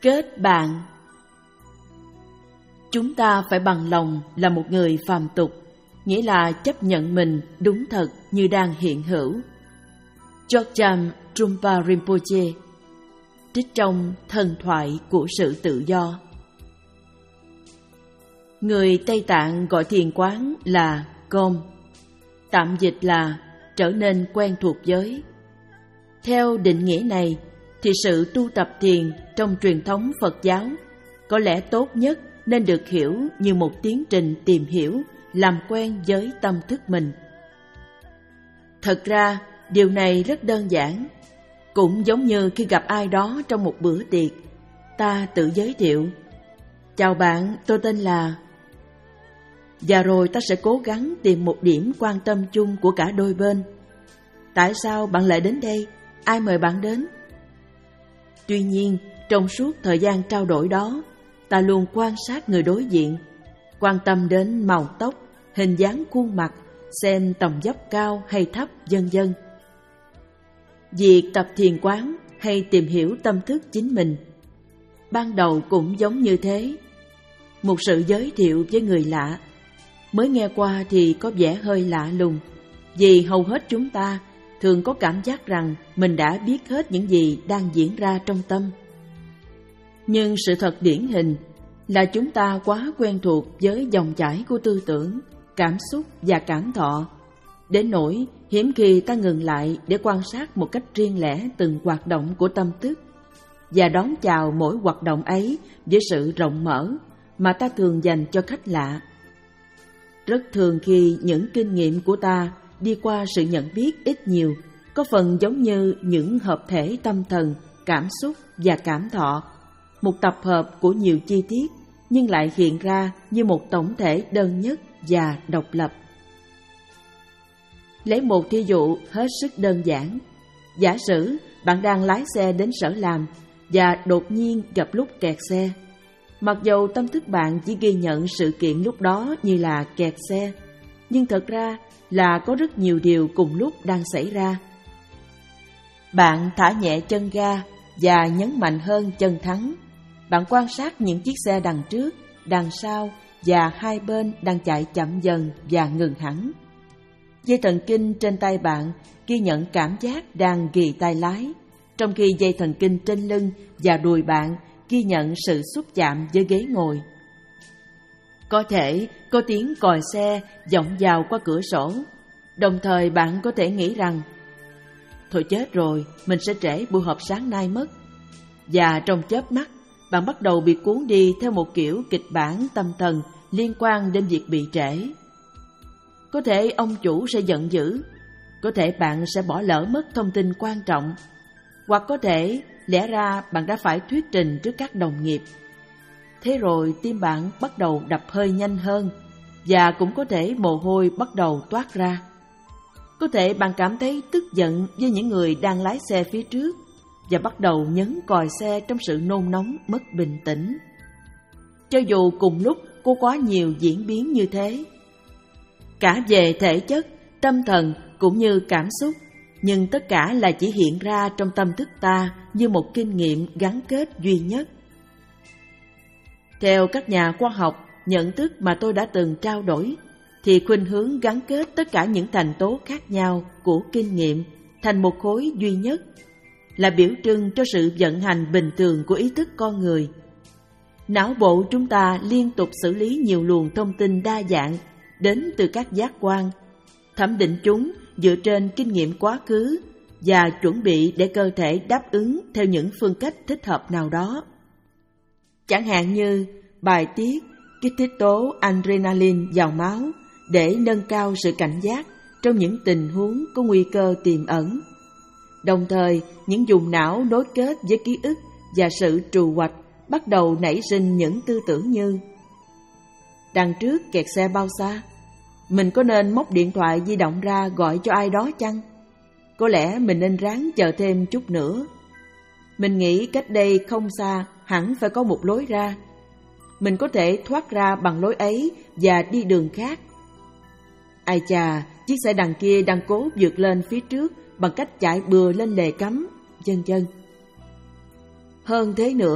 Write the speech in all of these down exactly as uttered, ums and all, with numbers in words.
Kết bạn. Chúng ta phải bằng lòng là một người phàm tục, nghĩa là chấp nhận mình đúng thật như đang hiện hữu. Chokcham Trungpa Rinpoche, trích trong Thần thoại của sự tự do. Người Tây Tạng gọi thiền quán là Kom, tạm dịch là trở nên quen thuộc với. Theo định nghĩa này, thì sự tu tập thiền trong truyền thống Phật giáo có lẽ tốt nhất nên được hiểu như một tiến trình tìm hiểu, làm quen với tâm thức mình. Thật ra, điều này rất đơn giản. Cũng giống như khi gặp ai đó trong một bữa tiệc, ta tự giới thiệu: chào bạn, tôi tên là... Và rồi ta sẽ cố gắng tìm một điểm quan tâm chung của cả đôi bên. Tại sao bạn lại đến đây? Ai mời bạn đến? Tuy nhiên, trong suốt thời gian trao đổi đó, ta luôn quan sát người đối diện, quan tâm đến màu tóc, hình dáng khuôn mặt, xem tầm vóc cao hay thấp, vân vân. Việc tập thiền quán hay tìm hiểu tâm thức chính mình, ban đầu cũng giống như thế. Một sự giới thiệu với người lạ, mới nghe qua thì có vẻ hơi lạ lùng, vì hầu hết chúng ta thường có cảm giác rằng mình đã biết hết những gì đang diễn ra trong tâm. Nhưng sự thật điển hình là chúng ta quá quen thuộc với dòng chảy của tư tưởng, cảm xúc và cảm thọ, đến nỗi hiếm khi ta ngừng lại để quan sát một cách riêng lẻ từng hoạt động của tâm thức và đón chào mỗi hoạt động ấy với sự rộng mở mà ta thường dành cho khách lạ. Rất thường khi những kinh nghiệm của ta đi qua sự nhận biết ít nhiều, có phần giống như những hợp thể tâm thần, cảm xúc và cảm thọ, một tập hợp của nhiều chi tiết nhưng lại hiện ra như một tổng thể đơn nhất và độc lập. Lấy một thí dụ hết sức đơn giản. Giả sử bạn đang lái xe đến sở làm và đột nhiên gặp lúc kẹt xe. Mặc dầu tâm thức bạn chỉ ghi nhận sự kiện lúc đó như là kẹt xe, nhưng thật ra là có rất nhiều điều cùng lúc đang xảy ra. Bạn thả nhẹ chân ga và nhấn mạnh hơn chân thắng. Bạn quan sát những chiếc xe đằng trước, đằng sau và hai bên đang chạy chậm dần và ngừng hẳn. Dây thần kinh trên tay bạn ghi nhận cảm giác đang ghì tay lái, trong khi dây thần kinh trên lưng và đùi bạn ghi nhận sự xúc chạm với ghế ngồi. Có thể có tiếng còi xe vọng vào qua cửa sổ, đồng thời bạn có thể nghĩ rằng thôi chết rồi, mình sẽ trễ buổi họp sáng nay mất. Và trong chớp mắt, bạn bắt đầu bị cuốn đi theo một kiểu kịch bản tâm thần liên quan đến việc bị trễ. Có thể ông chủ sẽ giận dữ, có thể bạn sẽ bỏ lỡ mất thông tin quan trọng, hoặc có thể lẽ ra bạn đã phải thuyết trình trước các đồng nghiệp. Thế rồi tim bạn bắt đầu đập hơi nhanh hơn, và cũng có thể mồ hôi bắt đầu toát ra. Có thể bạn cảm thấy tức giận với những người đang lái xe phía trước và bắt đầu nhấn còi xe trong sự nôn nóng mất bình tĩnh. Cho dù cùng lúc có quá nhiều diễn biến như thế, cả về thể chất, tâm thần cũng như cảm xúc, nhưng tất cả là chỉ hiện ra trong tâm thức ta như một kinh nghiệm gắn kết duy nhất. Theo các nhà khoa học nhận thức mà tôi đã từng trao đổi, thì khuynh hướng gắn kết tất cả những thành tố khác nhau của kinh nghiệm thành một khối duy nhất là biểu trưng cho sự vận hành bình thường của ý thức con người. Não bộ chúng ta liên tục xử lý nhiều luồng thông tin đa dạng đến từ các giác quan, thẩm định chúng dựa trên kinh nghiệm quá khứ và chuẩn bị để cơ thể đáp ứng theo những phương cách thích hợp nào đó. Chẳng hạn như bài tiết kích thích tố adrenaline vào máu để nâng cao sự cảnh giác trong những tình huống có nguy cơ tiềm ẩn. Đồng thời, những vùng não nối kết với ký ức và sự trù hoạch bắt đầu nảy sinh những tư tưởng như: đằng trước kẹt xe bao xa? Mình có nên móc điện thoại di động ra gọi cho ai đó chăng? Có lẽ mình nên ráng chờ thêm chút nữa. Mình nghĩ cách đây không xa hẳn phải có một lối ra. Mình có thể thoát ra bằng lối ấy và đi đường khác. Ai chà, chiếc xe đằng kia đang cố vượt lên phía trước bằng cách chạy bừa lên lề cấm, vân vân. Hơn thế nữa,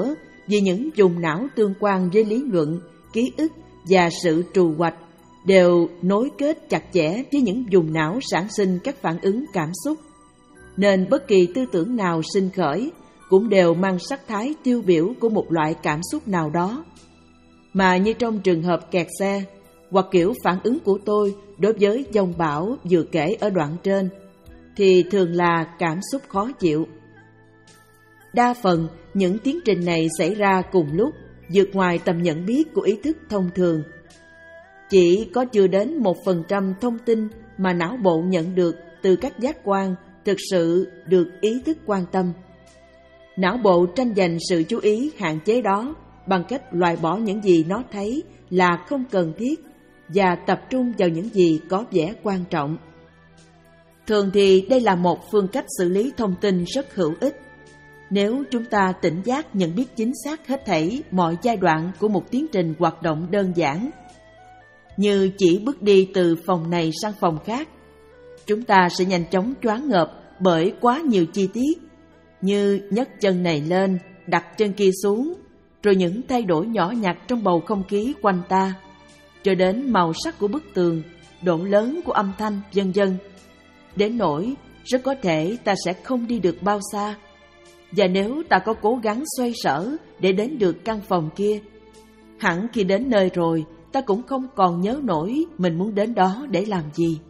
vì những vùng não tương quan với lý luận, ký ức và sự trù hoạch đều nối kết chặt chẽ với những vùng não sản sinh các phản ứng cảm xúc. Nên bất kỳ tư tưởng nào sinh khởi cũng đều mang sắc thái tiêu biểu của một loại cảm xúc nào đó. Mà như trong trường hợp kẹt xe, hoặc kiểu phản ứng của tôi đối với dông bão vừa kể ở đoạn trên, thì thường là cảm xúc khó chịu. Đa phần những tiến trình này xảy ra cùng lúc, vượt ngoài tầm nhận biết của ý thức thông thường. Chỉ có chưa đến một phần trăm thông tin mà não bộ nhận được từ các giác quan thực sự được ý thức quan tâm. Não bộ tranh giành sự chú ý hạn chế đó bằng cách loại bỏ những gì nó thấy là không cần thiết và tập trung vào những gì có vẻ quan trọng. Thường thì đây là một phương cách xử lý thông tin rất hữu ích. Nếu chúng ta tỉnh giác nhận biết chính xác hết thảy mọi giai đoạn của một tiến trình hoạt động đơn giản, như chỉ bước đi từ phòng này sang phòng khác, chúng ta sẽ nhanh chóng choáng ngợp bởi quá nhiều chi tiết, như nhấc chân này lên, đặt chân kia xuống, rồi những thay đổi nhỏ nhặt trong bầu không khí quanh ta, cho đến màu sắc của bức tường, độ lớn của âm thanh, vân vân. Đến nỗi rất có thể ta sẽ không đi được bao xa, và nếu ta có cố gắng xoay sở để đến được căn phòng kia, hẳn khi đến nơi rồi ta cũng không còn nhớ nổi mình muốn đến đó để làm gì.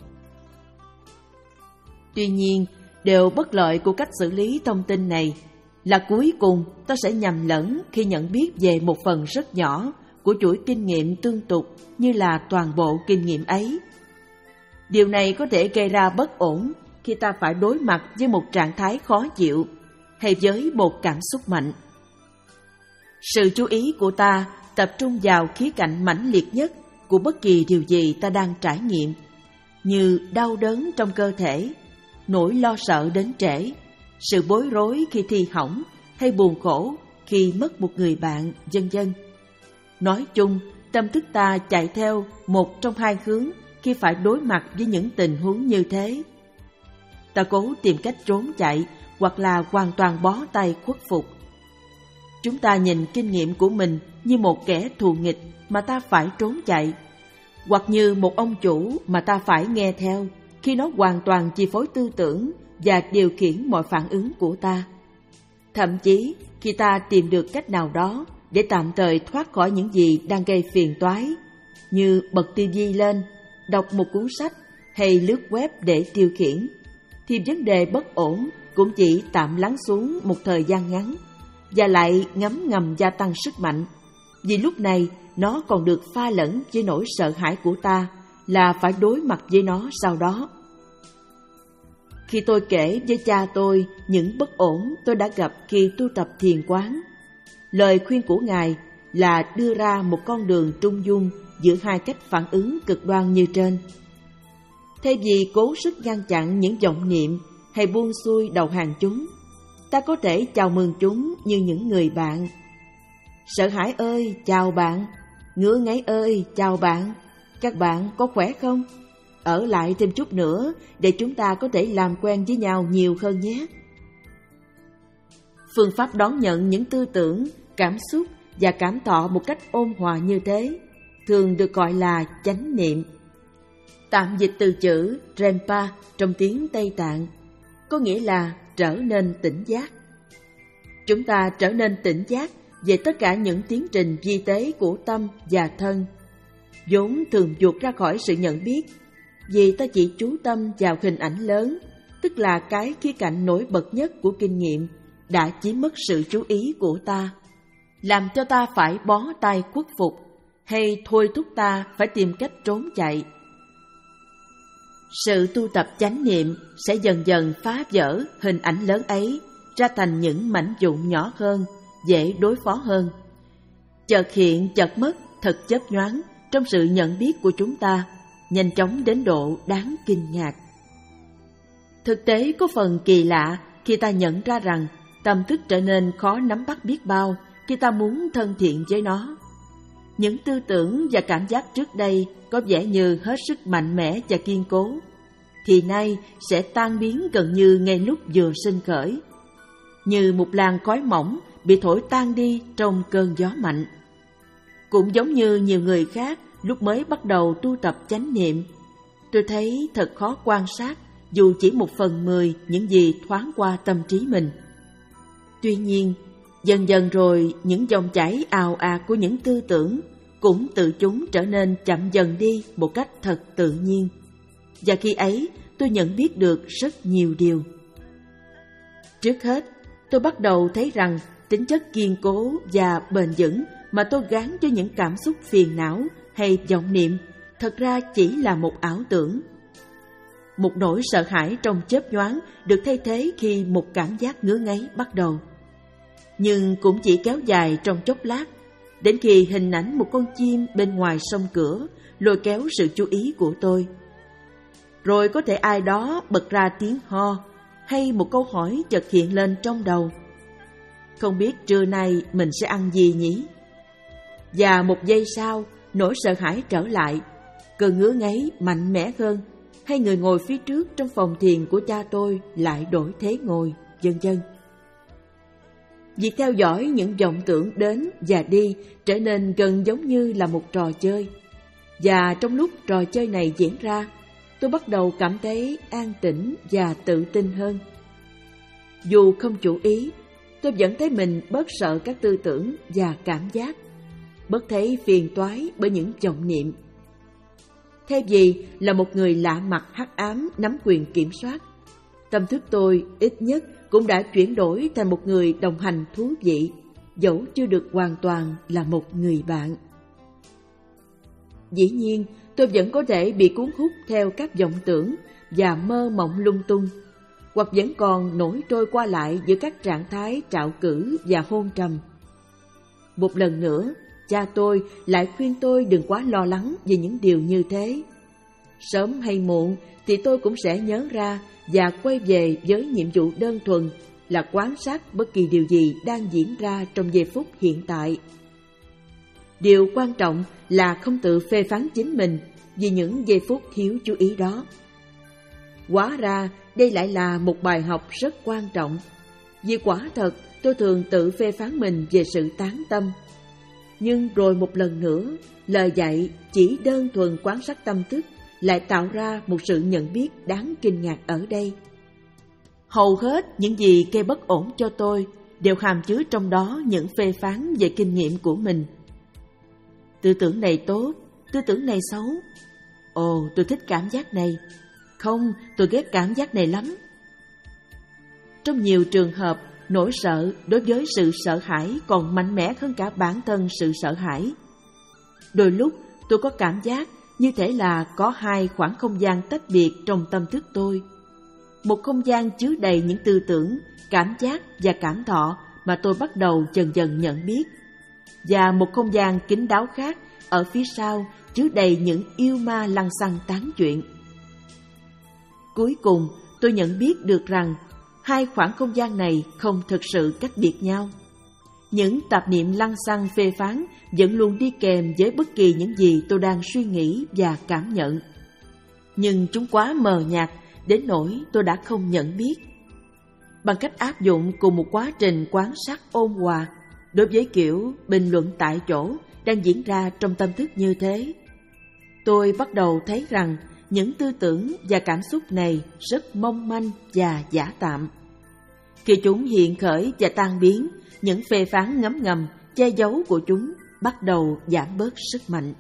Tuy nhiên, điều bất lợi của cách xử lý thông tin này là cuối cùng ta sẽ nhầm lẫn khi nhận biết về một phần rất nhỏ của chuỗi kinh nghiệm tương tục như là toàn bộ kinh nghiệm ấy. Điều này có thể gây ra bất ổn khi ta phải đối mặt với một trạng thái khó chịu hay với một cảm xúc mạnh. Sự chú ý của ta tập trung vào khía cạnh mãnh liệt nhất của bất kỳ điều gì ta đang trải nghiệm, như đau đớn trong cơ thể, nỗi lo sợ đến trễ, sự bối rối khi thi hỏng hay buồn khổ khi mất một người bạn, vân vân. Nói chung, tâm thức ta chạy theo một trong hai hướng khi phải đối mặt với những tình huống như thế. Ta cố tìm cách trốn chạy hoặc là hoàn toàn bó tay khuất phục. Chúng ta nhìn kinh nghiệm của mình như một kẻ thù nghịch mà ta phải trốn chạy, hoặc như một ông chủ mà ta phải nghe theo khi nó hoàn toàn chi phối tư tưởng và điều khiển mọi phản ứng của ta. Thậm chí khi ta tìm được cách nào đó để tạm thời thoát khỏi những gì đang gây phiền toái, như bật tivi lên, đọc một cuốn sách hay lướt web để tiêu khiển, thì vấn đề bất ổn cũng chỉ tạm lắng xuống một thời gian ngắn và lại ngấm ngầm gia tăng sức mạnh, vì lúc này nó còn được pha lẫn với nỗi sợ hãi của ta là phải đối mặt với nó sau đó. Khi tôi kể với cha tôi những bất ổn tôi đã gặp khi tu tập thiền quán, lời khuyên của Ngài là đưa ra một con đường trung dung giữa hai cách phản ứng cực đoan như trên. Thay vì cố sức ngăn chặn những vọng niệm hay buông xuôi đầu hàng chúng, ta có thể chào mừng chúng như những người bạn. Sợ hãi ơi, chào bạn. Ngứa ngáy ơi, chào bạn. Các bạn có khỏe không? Ở lại thêm chút nữa để chúng ta có thể làm quen với nhau nhiều hơn nhé. Phương pháp đón nhận những tư tưởng, cảm xúc và cảm thọ một cách ôn hòa như thế thường được gọi là chánh niệm. Tạm dịch từ chữ Rempa trong tiếng Tây Tạng, có nghĩa là trở nên tỉnh giác. Chúng ta trở nên tỉnh giác về tất cả những tiến trình vi tế của tâm và thân, vốn thường vụt ra khỏi sự nhận biết, vì ta chỉ chú tâm vào hình ảnh lớn, tức là cái khía cạnh nổi bật nhất của kinh nghiệm, đã chiếm mất sự chú ý của ta, làm cho ta phải bó tay khuất phục, hay thôi thúc ta phải tìm cách trốn chạy. Sự tu tập chánh niệm sẽ dần dần phá vỡ hình ảnh lớn ấy ra thành những mảnh vụn nhỏ hơn, dễ đối phó hơn. Chợt hiện chợt mất thật chớp nhoáng trong sự nhận biết của chúng ta, nhanh chóng đến độ đáng kinh ngạc. Thực tế có phần kỳ lạ khi ta nhận ra rằng tâm thức trở nên khó nắm bắt biết bao khi ta muốn thân thiện với nó. Những tư tưởng và cảm giác trước đây có vẻ như hết sức mạnh mẽ và kiên cố, thì nay sẽ tan biến gần như ngay lúc vừa sinh khởi, như một làn khói mỏng bị thổi tan đi trong cơn gió mạnh. Cũng giống như nhiều người khác lúc mới bắt đầu tu tập chánh niệm, tôi thấy thật khó quan sát dù chỉ một phần mười những gì thoáng qua tâm trí mình. Tuy nhiên, dần dần rồi những dòng chảy ào ạt của những tư tưởng cũng tự chúng trở nên chậm dần đi một cách thật tự nhiên. Và khi ấy, tôi nhận biết được rất nhiều điều. Trước hết, tôi bắt đầu thấy rằng tính chất kiên cố và bền vững mà tôi gán cho những cảm xúc phiền não hay vọng niệm thật ra chỉ là một ảo tưởng. Một nỗi sợ hãi trong chớp nhoáng được thay thế khi một cảm giác ngứa ngáy bắt đầu. Nhưng cũng chỉ kéo dài trong chốc lát, đến khi hình ảnh một con chim bên ngoài song cửa lôi kéo sự chú ý của tôi. Rồi có thể ai đó bật ra tiếng ho, hay một câu hỏi chợt hiện lên trong đầu. Không biết trưa nay mình sẽ ăn gì nhỉ? Và một giây sau, nỗi sợ hãi trở lại, cơn ngứa ngáy mạnh mẽ hơn, hay người ngồi phía trước trong phòng thiền của cha tôi lại đổi thế ngồi, vân vân. Việc theo dõi những vọng tưởng đến và đi trở nên gần giống như là một trò chơi. Và trong lúc trò chơi này diễn ra, tôi bắt đầu cảm thấy an tĩnh và tự tin hơn. Dù không chủ ý, tôi vẫn thấy mình bớt sợ các tư tưởng và cảm giác, bớt thấy phiền toái bởi những vọng niệm. Thay vì là một người lạ mặt hắc ám nắm quyền kiểm soát, tâm thức tôi ít nhất cũng đã chuyển đổi thành một người đồng hành thú vị, dẫu chưa được hoàn toàn là một người bạn. Dĩ nhiên, tôi vẫn có thể bị cuốn hút theo các vọng tưởng và mơ mộng lung tung, hoặc vẫn còn nổi trôi qua lại giữa các trạng thái trạo cử và hôn trầm. Một lần nữa, cha tôi lại khuyên tôi đừng quá lo lắng về những điều như thế. Sớm hay muộn thì tôi cũng sẽ nhớ ra và quay về với nhiệm vụ đơn thuần là quan sát bất kỳ điều gì đang diễn ra trong giây phút hiện tại. Điều quan trọng là không tự phê phán chính mình vì những giây phút thiếu chú ý đó. Hóa ra đây lại là một bài học rất quan trọng, vì quả thật tôi thường tự phê phán mình về sự tán tâm. Nhưng rồi một lần nữa, lời dạy chỉ đơn thuần quan sát tâm thức lại tạo ra một sự nhận biết đáng kinh ngạc ở đây. Hầu hết những gì gây bất ổn cho tôi đều hàm chứa trong đó những phê phán về kinh nghiệm của mình. Tư tưởng này tốt, tư tưởng này xấu. Ồ, tôi thích cảm giác này. Không, tôi ghét cảm giác này lắm. Trong nhiều trường hợp, nỗi sợ đối với sự sợ hãi còn mạnh mẽ hơn cả bản thân sự sợ hãi. Đôi lúc tôi có cảm giác như thể là có hai khoảng không gian tách biệt trong tâm thức tôi. Một không gian chứa đầy những tư tưởng, cảm giác và cảm thọ mà tôi bắt đầu dần dần nhận biết. Và một không gian kín đáo khác ở phía sau chứa đầy những yêu ma lăng xăng tán chuyện. Cuối cùng tôi nhận biết được rằng hai khoảng không gian này không thực sự cách biệt nhau. Những tạp niệm lăng xăng phê phán vẫn luôn đi kèm với bất kỳ những gì tôi đang suy nghĩ và cảm nhận. Nhưng chúng quá mờ nhạt đến nỗi tôi đã không nhận biết. Bằng cách áp dụng cùng một quá trình quan sát ôn hòa đối với kiểu bình luận tại chỗ đang diễn ra trong tâm thức như thế, tôi bắt đầu thấy rằng những tư tưởng và cảm xúc này rất mong manh và giả tạm. Khi chúng hiện khởi và tan biến, những phê phán ngấm ngầm, che giấu của chúng bắt đầu giảm bớt sức mạnh.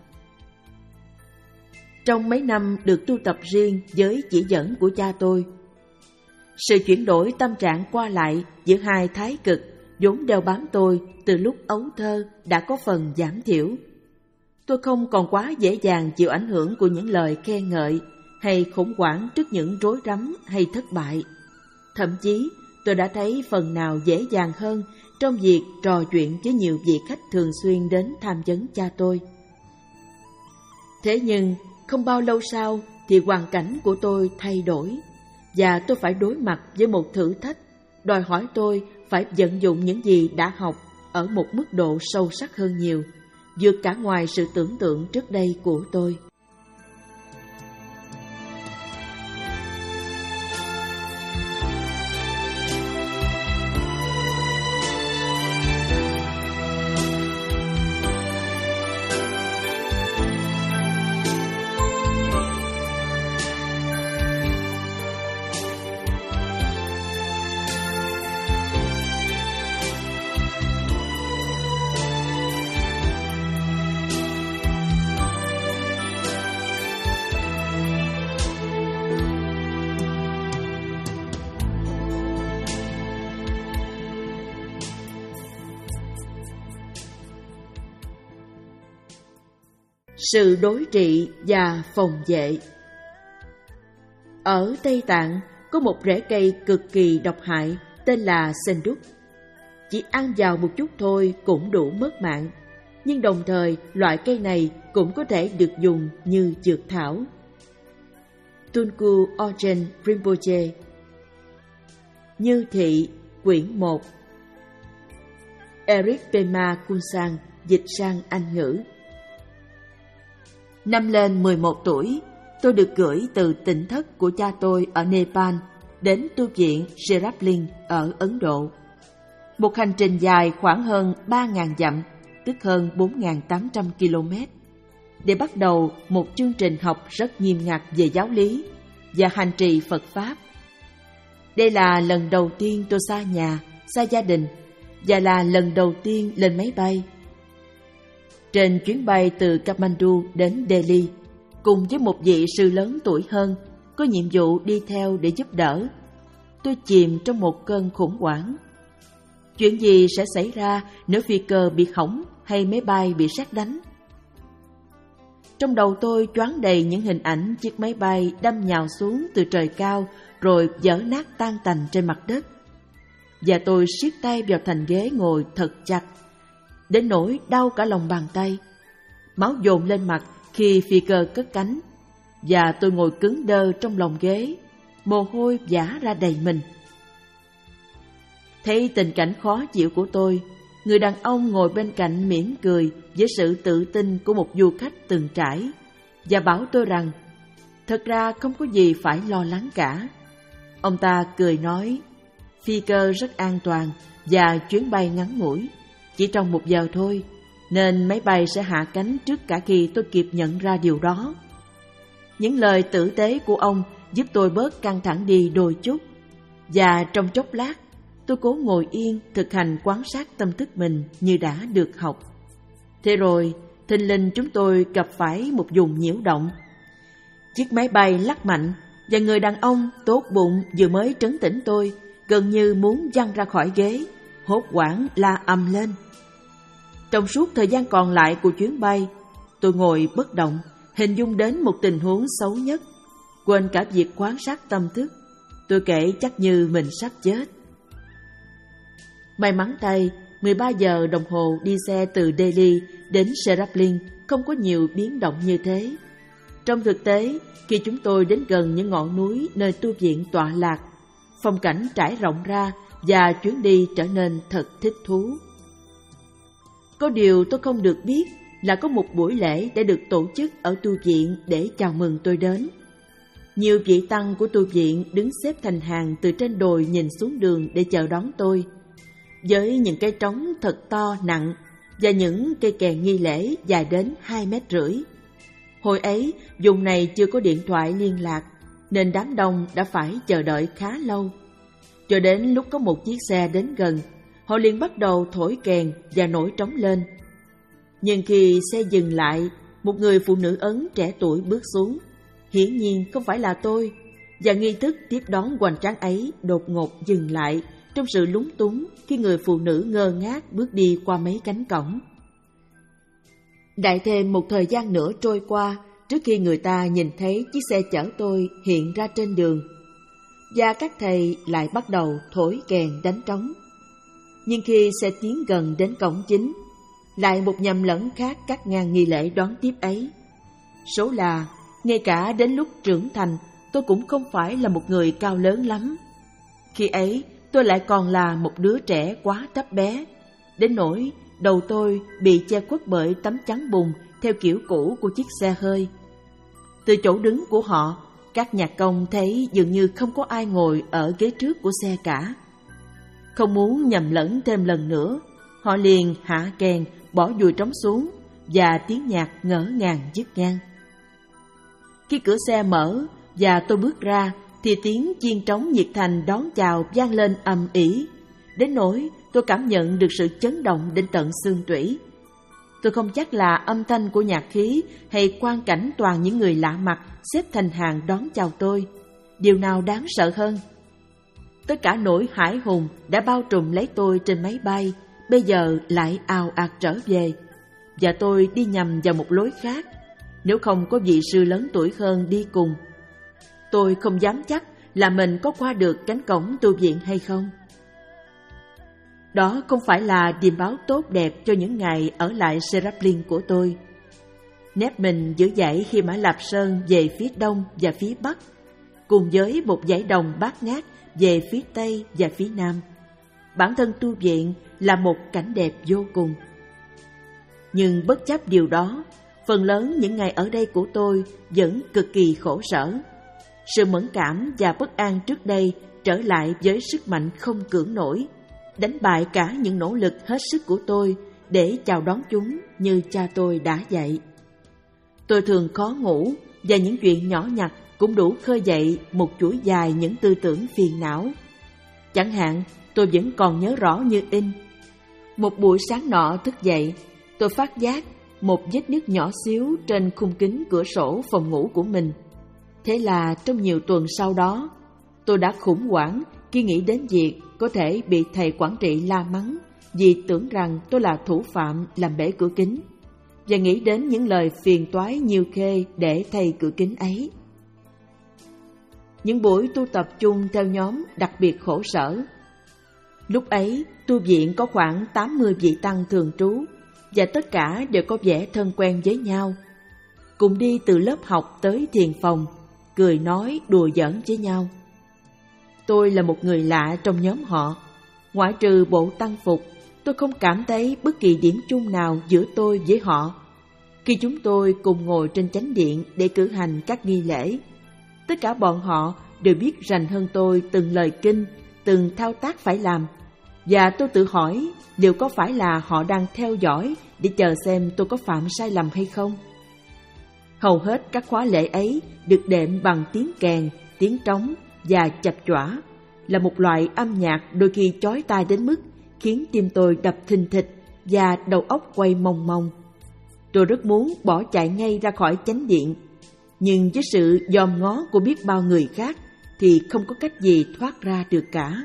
Trong mấy năm được tu tập riêng với chỉ dẫn của cha tôi, sự chuyển đổi tâm trạng qua lại giữa hai thái cực vốn đeo bám tôi từ lúc ấu thơ đã có phần giảm thiểu. Tôi không còn quá dễ dàng chịu ảnh hưởng của những lời khen ngợi hay khủng hoảng trước những rối rắm hay thất bại. Thậm chí, tôi đã thấy phần nào dễ dàng hơn trong việc trò chuyện với nhiều vị khách thường xuyên đến tham vấn cha tôi. Thế nhưng, không bao lâu sau thì hoàn cảnh của tôi thay đổi, và tôi phải đối mặt với một thử thách, đòi hỏi tôi phải vận dụng những gì đã học ở một mức độ sâu sắc hơn nhiều, vượt cả ngoài sự tưởng tượng trước đây của tôi. Sự đối trị và phòng vệ. Ở Tây Tạng có một rễ cây cực kỳ độc hại tên là sen đúc. Chỉ ăn vào một chút thôi cũng đủ mất mạng, nhưng đồng thời loại cây này cũng có thể được dùng như dược thảo. Tunku Ochen Rinpoche. Như thị, quyển một. Eric Pema Kunsang dịch sang Anh ngữ. Năm lên mười một tuổi, tôi được gửi từ tỉnh thất của cha tôi ở Nepal đến tu viện Seraplin ở Ấn Độ. Một hành trình dài khoảng hơn ba nghìn dặm, tức hơn bốn nghìn tám trăm ki lô mét, để bắt đầu một chương trình học rất nghiêm ngặt về giáo lý và hành trì Phật Pháp. Đây là lần đầu tiên tôi xa nhà, xa gia đình, và là lần đầu tiên lên máy bay. Trên chuyến bay từ Kathmandu đến Delhi, cùng với một vị sư lớn tuổi hơn, có nhiệm vụ đi theo để giúp đỡ, tôi chìm trong một cơn khủng hoảng. Chuyện gì sẽ xảy ra nếu phi cơ bị hỏng hay máy bay bị sét đánh? Trong đầu tôi choáng đầy những hình ảnh chiếc máy bay đâm nhào xuống từ trời cao rồi vỡ nát tan tành trên mặt đất. Và tôi siết tay vào thành ghế ngồi thật chặt, đến nỗi đau cả lòng bàn tay. Máu dồn lên mặt khi phi cơ cất cánh, và tôi ngồi cứng đơ trong lòng ghế, mồ hôi vã ra đầy mình. Thấy tình cảnh khó chịu của tôi, người đàn ông ngồi bên cạnh mỉm cười với sự tự tin của một du khách từng trải, và bảo tôi rằng thật ra không có gì phải lo lắng cả. Ông ta cười nói, phi cơ rất an toàn và chuyến bay ngắn ngủi, chỉ trong một giờ thôi, nên máy bay sẽ hạ cánh trước cả khi tôi kịp nhận ra điều đó. Những lời tử tế của ông giúp tôi bớt căng thẳng đi đôi chút, và trong chốc lát, tôi cố ngồi yên thực hành quan sát tâm thức mình như đã được học. Thế rồi, thình lình chúng tôi gặp phải một vùng nhiễu động. Chiếc máy bay lắc mạnh, và người đàn ông tốt bụng vừa mới trấn tĩnh tôi, gần như muốn văng ra khỏi ghế, hốt hoảng la ầm lên. Trong suốt thời gian còn lại của chuyến bay, tôi ngồi bất động, hình dung đến một tình huống xấu nhất, quên cả việc quan sát tâm thức. Tôi kể chắc như mình sắp chết. May mắn thay, mười ba giờ đồng hồ đi xe từ Delhi đến Seraplin không có nhiều biến động như thế. Trong thực tế, khi chúng tôi đến gần những ngọn núi nơi tu viện tọa lạc, phong cảnh trải rộng ra và chuyến đi trở nên thật thích thú. Có điều tôi không được biết là có một buổi lễ đã được tổ chức ở tu viện để chào mừng tôi đến. Nhiều vị tăng của tu viện đứng xếp thành hàng từ trên đồi nhìn xuống đường để chờ đón tôi, với những cái trống thật to nặng và những cây kèn nghi lễ dài đến hai mét rưỡi. Hồi ấy, vùng này chưa có điện thoại liên lạc, nên đám đông đã phải chờ đợi khá lâu. Cho đến lúc có một chiếc xe đến gần, họ liền bắt đầu thổi kèn và nổi trống lên. Nhưng khi xe dừng lại, một người phụ nữ Ấn trẻ tuổi bước xuống. Hiển nhiên không phải là tôi, và nghi thức tiếp đón hoành tráng ấy đột ngột dừng lại trong sự lúng túng khi người phụ nữ ngơ ngác bước đi qua mấy cánh cổng. Đại thêm một thời gian nữa trôi qua trước khi người ta nhìn thấy chiếc xe chở tôi hiện ra trên đường, và các thầy lại bắt đầu thổi kèn đánh trống. Nhưng khi xe tiến gần đến cổng chính, lại một nhầm lẫn khác cắt ngang nghi lễ đón tiếp ấy. Số là, ngay cả đến lúc trưởng thành, tôi cũng không phải là một người cao lớn lắm. Khi ấy, tôi lại còn là một đứa trẻ quá thấp bé, đến nỗi đầu tôi bị che khuất bởi tấm chắn bùn theo kiểu cũ của chiếc xe hơi. Từ chỗ đứng của họ, các nhạc công thấy dường như không có ai ngồi ở ghế trước của xe cả. Không muốn nhầm lẫn thêm lần nữa, họ liền hạ kèn, bỏ dùi trống xuống, và tiếng nhạc ngỡ ngàng dứt ngang. Khi cửa xe mở và tôi bước ra, thì tiếng chiên trống nhiệt thành đón chào vang lên ầm ĩ, đến nỗi tôi cảm nhận được sự chấn động đến tận xương tủy. Tôi không chắc là âm thanh của nhạc khí hay quang cảnh toàn những người lạ mặt xếp thành hàng đón chào tôi, điều nào đáng sợ hơn. Tất cả nỗi hãi hùng đã bao trùm lấy tôi trên máy bay, bây giờ lại ào ạt trở về, và tôi đi nhầm vào một lối khác, nếu không có vị sư lớn tuổi hơn đi cùng. Tôi không dám chắc là mình có qua được cánh cổng tu viện hay không. Đó không phải là điềm báo tốt đẹp cho những ngày ở lại Seraplin của tôi. Nép mình giữ dãy khi Mã Lạp Sơn về phía đông và phía bắc, cùng với một dãy đồng bát ngát về phía tây và phía nam. Bản thân tu viện là một cảnh đẹp vô cùng. Nhưng bất chấp điều đó, phần lớn những ngày ở đây của tôi vẫn cực kỳ khổ sở. Sự mẫn cảm và bất an trước đây trở lại với sức mạnh không cưỡng nổi, đánh bại cả những nỗ lực hết sức của tôi để chào đón chúng như cha tôi đã dạy. Tôi thường khó ngủ, và những chuyện nhỏ nhặt cũng đủ khơi dậy một chuỗi dài những tư tưởng phiền não. Chẳng hạn, tôi vẫn còn nhớ rõ như in. Một buổi sáng nọ thức dậy, tôi phát giác một vết nứt nhỏ xíu trên khung kính cửa sổ phòng ngủ của mình. Thế là trong nhiều tuần sau đó, tôi đã khủng hoảng khi nghĩ đến việc có thể bị thầy quản trị la mắng vì tưởng rằng tôi là thủ phạm làm bể cửa kính, và nghĩ đến những lời phiền toái nhiêu khê để thay cửa kính ấy. Những buổi tu tập chung theo nhóm đặc biệt khổ sở. Lúc ấy, tu viện có khoảng tám mươi vị tăng thường trú, và tất cả đều có vẻ thân quen với nhau. Cùng đi từ lớp học tới thiền phòng, cười nói đùa giỡn với nhau. Tôi là một người lạ trong nhóm họ. Ngoại trừ bộ tăng phục, tôi không cảm thấy bất kỳ điểm chung nào giữa tôi với họ. Khi chúng tôi cùng ngồi trên chánh điện để cử hành các nghi lễ, tất cả bọn họ đều biết rành hơn tôi từng lời kinh, từng thao tác phải làm. Và tôi tự hỏi liệu có phải là họ đang theo dõi để chờ xem tôi có phạm sai lầm hay không. Hầu hết các khóa lễ ấy được đệm bằng tiếng kèn, tiếng trống và chập chõa, là một loại âm nhạc đôi khi chói tai đến mức khiến tim tôi đập thình thịch và đầu óc quay mòng mòng. Tôi rất muốn bỏ chạy ngay ra khỏi chánh điện, nhưng với sự dòm ngó của biết bao người khác thì không có cách gì thoát ra được cả.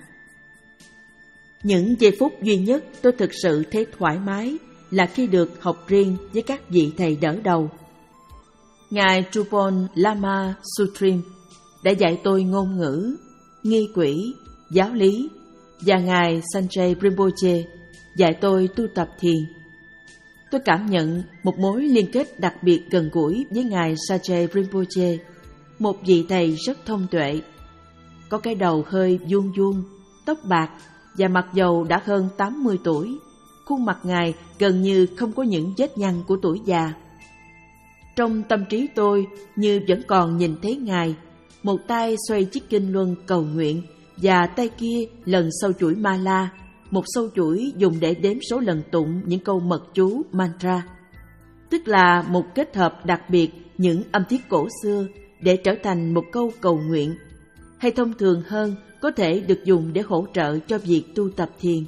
Những giây phút duy nhất tôi thực sự thấy thoải mái là khi được học riêng với các vị thầy đỡ đầu. Ngài Trubon Lama Sutrim đã dạy tôi ngôn ngữ, nghi quỹ, giáo lý, và Ngài Sanjay Rinpoche dạy tôi tu tập thiền. Tôi cảm nhận một mối liên kết đặc biệt gần gũi với Ngài Sanjay Rinpoche, một vị thầy rất thông tuệ. Có cái đầu hơi vuông vuông, tóc bạc và mặc dầu đã hơn tám mươi tuổi, khuôn mặt Ngài gần như không có những vết nhăn của tuổi già. Trong tâm trí tôi như vẫn còn nhìn thấy Ngài, một tay xoay chiếc kinh luân cầu nguyện và tay kia lần sâu chuỗi ma la, một sâu chuỗi dùng để đếm số lần tụng những câu mật chú mantra, tức là một kết hợp đặc biệt những âm tiết cổ xưa để trở thành một câu cầu nguyện, hay thông thường hơn có thể được dùng để hỗ trợ cho việc tu tập thiền.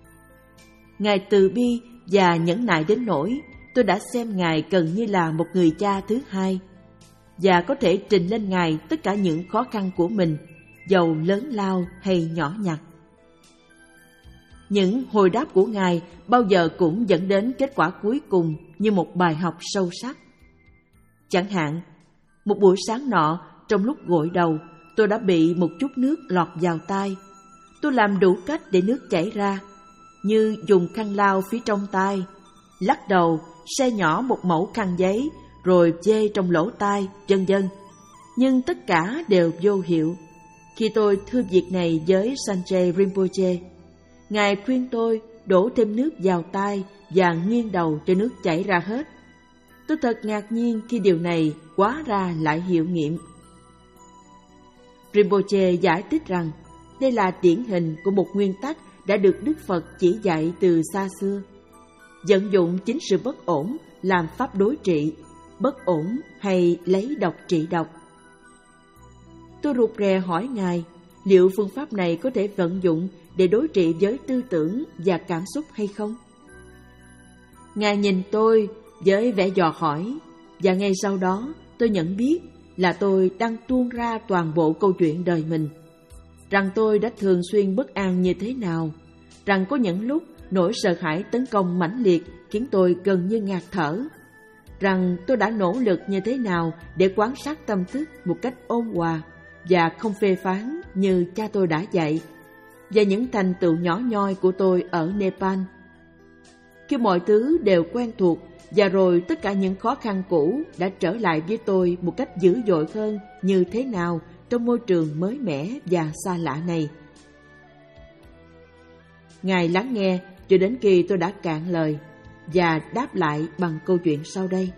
Ngài từ bi và nhẫn nại đến nỗi tôi đã xem Ngài gần như là một người cha thứ hai, và có thể trình lên Ngài tất cả những khó khăn của mình, dầu lớn lao hay nhỏ nhặt. Những hồi đáp của Ngài bao giờ cũng dẫn đến kết quả cuối cùng như một bài học sâu sắc. Chẳng hạn, một buổi sáng nọ, trong lúc gội đầu, tôi đã bị một chút nước lọt vào tai. Tôi làm đủ cách để nước chảy ra, như dùng khăn lau phía trong tai, lắc đầu, xe nhỏ một mẩu khăn giấy, rồi dê trong lỗ tai, vân vân. Nhưng tất cả đều vô hiệu. Khi tôi thưa việc này với Sanjay Rinpoche, Ngài khuyên tôi đổ thêm nước vào tai và nghiêng đầu cho nước chảy ra hết. Tôi thật ngạc nhiên khi điều này hóa ra lại hiệu nghiệm. Rinpoche giải thích rằng đây là điển hình của một nguyên tắc đã được Đức Phật chỉ dạy từ xa xưa. Vận dụng chính sự bất ổn làm pháp đối trị, bất ổn hay lấy độc trị độc. Tôi rụt rè hỏi Ngài liệu phương pháp này có thể vận dụng để đối trị với tư tưởng và cảm xúc hay không? Ngài nhìn tôi với vẻ dò hỏi, và ngay sau đó tôi nhận biết là tôi đang tuôn ra toàn bộ câu chuyện đời mình, rằng tôi đã thường xuyên bất an như thế nào, rằng có những lúc nỗi sợ hãi tấn công mãnh liệt khiến tôi gần như ngạt thở, rằng tôi đã nỗ lực như thế nào để quan sát tâm thức một cách ôn hòa và không phê phán như cha tôi đã dạy, và những thành tựu nhỏ nhoi của tôi ở Nepal. Khi mọi thứ đều quen thuộc và rồi tất cả những khó khăn cũ đã trở lại với tôi một cách dữ dội hơn như thế nào trong môi trường mới mẻ và xa lạ này. Ngài lắng nghe cho đến khi tôi đã cạn lời và đáp lại bằng câu chuyện sau đây.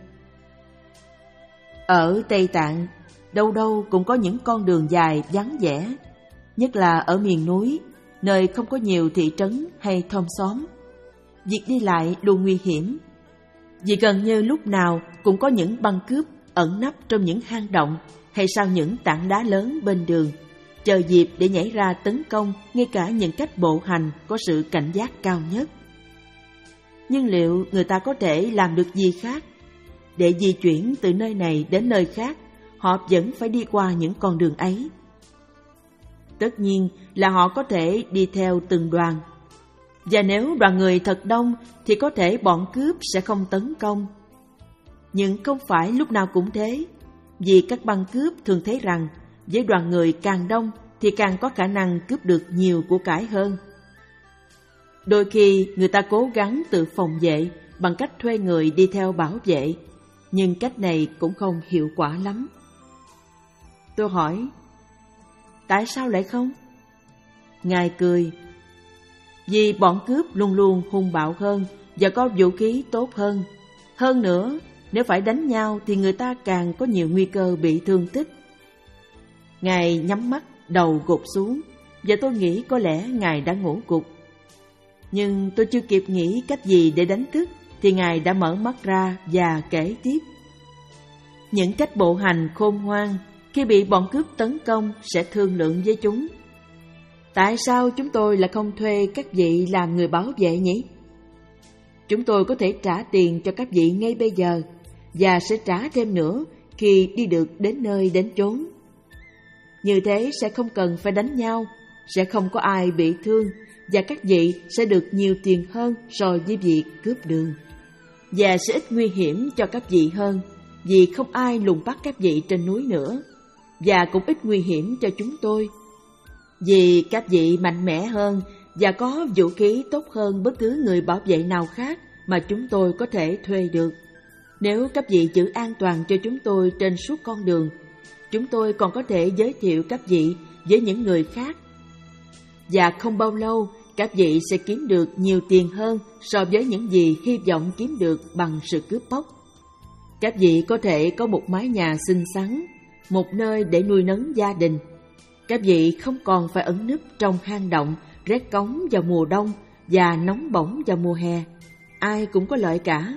Ở Tây Tạng, đâu đâu cũng có những con đường dài vắng vẻ, nhất là ở miền núi, nơi không có nhiều thị trấn hay thôn xóm. Việc đi lại luôn nguy hiểm, vì gần như lúc nào cũng có những băng cướp ẩn nấp trong những hang động hay sau những tảng đá lớn bên đường, chờ dịp để nhảy ra tấn công ngay cả những cách bộ hành có sự cảnh giác cao nhất. Nhưng liệu người ta có thể làm được gì khác? Để di chuyển từ nơi này đến nơi khác, họ vẫn phải đi qua những con đường ấy. Tất nhiên là họ có thể đi theo từng đoàn. Và nếu đoàn người thật đông thì có thể bọn cướp sẽ không tấn công. Nhưng không phải lúc nào cũng thế, vì các băng cướp thường thấy rằng với đoàn người càng đông thì càng có khả năng cướp được nhiều của cải hơn. Đôi khi người ta cố gắng tự phòng vệ bằng cách thuê người đi theo bảo vệ, nhưng cách này cũng không hiệu quả lắm. Tôi hỏi, tại sao lại không? Ngài cười, vì bọn cướp luôn luôn hung bạo hơn và có vũ khí tốt hơn. Hơn nữa, nếu phải đánh nhau thì người ta càng có nhiều nguy cơ bị thương tích. Ngài nhắm mắt, đầu gục xuống, và tôi nghĩ có lẽ Ngài đã ngủ gục. Nhưng tôi chưa kịp nghĩ cách gì để đánh thức thì Ngài đã mở mắt ra và kể tiếp. Những cách bộ hành khôn ngoan khi bị bọn cướp tấn công sẽ thương lượng với chúng. Tại sao chúng tôi lại không thuê các vị làm người bảo vệ nhỉ? Chúng tôi có thể trả tiền cho các vị ngay bây giờ và sẽ trả thêm nữa khi đi được đến nơi đến chốn. Như thế sẽ không cần phải đánh nhau, sẽ không có ai bị thương và các vị sẽ được nhiều tiền hơn so với việc cướp đường. Và sẽ ít nguy hiểm cho các vị hơn vì không ai lùng bắt các vị trên núi nữa, và cũng ít nguy hiểm cho chúng tôi vì các vị mạnh mẽ hơn và có vũ khí tốt hơn bất cứ người bảo vệ nào khác mà chúng tôi có thể thuê được. Nếu các vị giữ an toàn cho chúng tôi trên suốt con đường, chúng tôi còn có thể giới thiệu các vị với những người khác. Và không bao lâu, các vị sẽ kiếm được nhiều tiền hơn so với những gì hy vọng kiếm được bằng sự cướp bóc. Các vị có thể có một mái nhà xinh xắn, một nơi để nuôi nấng gia đình. Các vị không còn phải ẩn núp trong hang động, rét cóng vào mùa đông và nóng bỏng vào mùa hè. Ai cũng có lợi cả.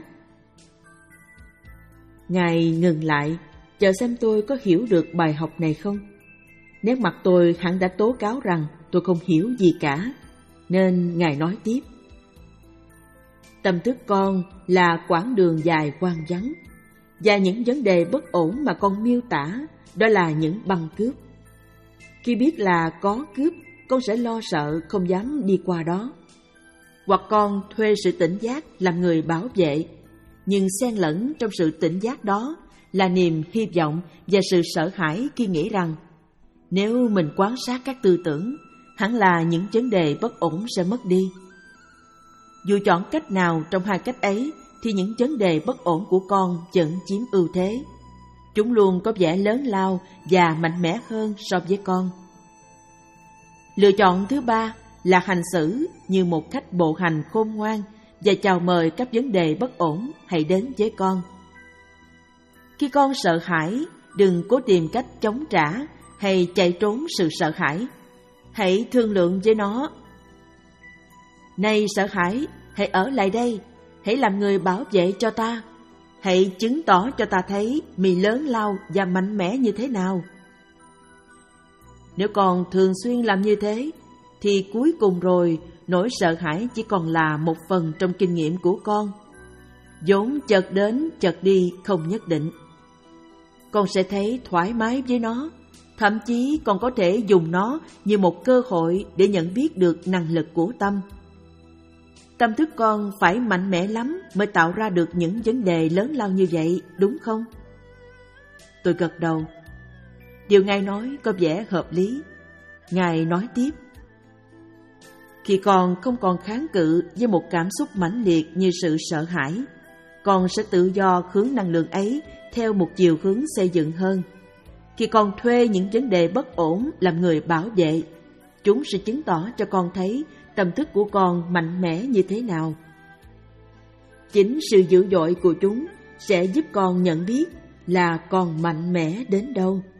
Ngài ngừng lại, chờ xem tôi có hiểu được bài học này không. Nét mặt tôi hẳn đã tố cáo rằng tôi không hiểu gì cả, nên Ngài nói tiếp. Tâm thức con là quãng đường dài hoang vắng, và những vấn đề bất ổn mà con miêu tả đó là những băng cướp. Khi biết là có cướp, con sẽ lo sợ không dám đi qua đó. Hoặc con thuê sự tỉnh giác làm người bảo vệ, nhưng xen lẫn trong sự tỉnh giác đó là niềm hy vọng và sự sợ hãi khi nghĩ rằng nếu mình quan sát các tư tưởng, hẳn là những vấn đề bất ổn sẽ mất đi. Dù chọn cách nào trong hai cách ấy thì những vấn đề bất ổn của con vẫn chiếm ưu thế. Chúng luôn có vẻ lớn lao và mạnh mẽ hơn so với con. Lựa chọn thứ ba là hành xử như một cách bộ hành khôn ngoan và chào mời các vấn đề bất ổn hãy đến với con. Khi con sợ hãi, đừng cố tìm cách chống trả hay chạy trốn sự sợ hãi. Hãy thương lượng với nó. Này sợ hãi, hãy ở lại đây, hãy làm người bảo vệ cho ta. Hãy chứng tỏ cho ta thấy mì lớn lao và mạnh mẽ như thế nào. Nếu con thường xuyên làm như thế, thì cuối cùng rồi nỗi sợ hãi chỉ còn là một phần trong kinh nghiệm của con. Vốn chợt đến chợt đi không nhất định. Con sẽ thấy thoải mái với nó, thậm chí còn có thể dùng nó như một cơ hội để nhận biết được năng lực của tâm. Tâm thức con phải mạnh mẽ lắm mới tạo ra được những vấn đề lớn lao như vậy, đúng không? Tôi gật đầu. Điều Ngài nói có vẻ hợp lý. Ngài nói tiếp. Khi con không còn kháng cự với một cảm xúc mãnh liệt như sự sợ hãi, con sẽ tự do hướng năng lượng ấy theo một chiều hướng xây dựng hơn. Khi con thuê những vấn đề bất ổn làm người bảo vệ, chúng sẽ chứng tỏ cho con thấy tâm thức của con mạnh mẽ như thế nào. Chính sự dữ dội của chúng sẽ giúp con nhận biết là con mạnh mẽ đến đâu.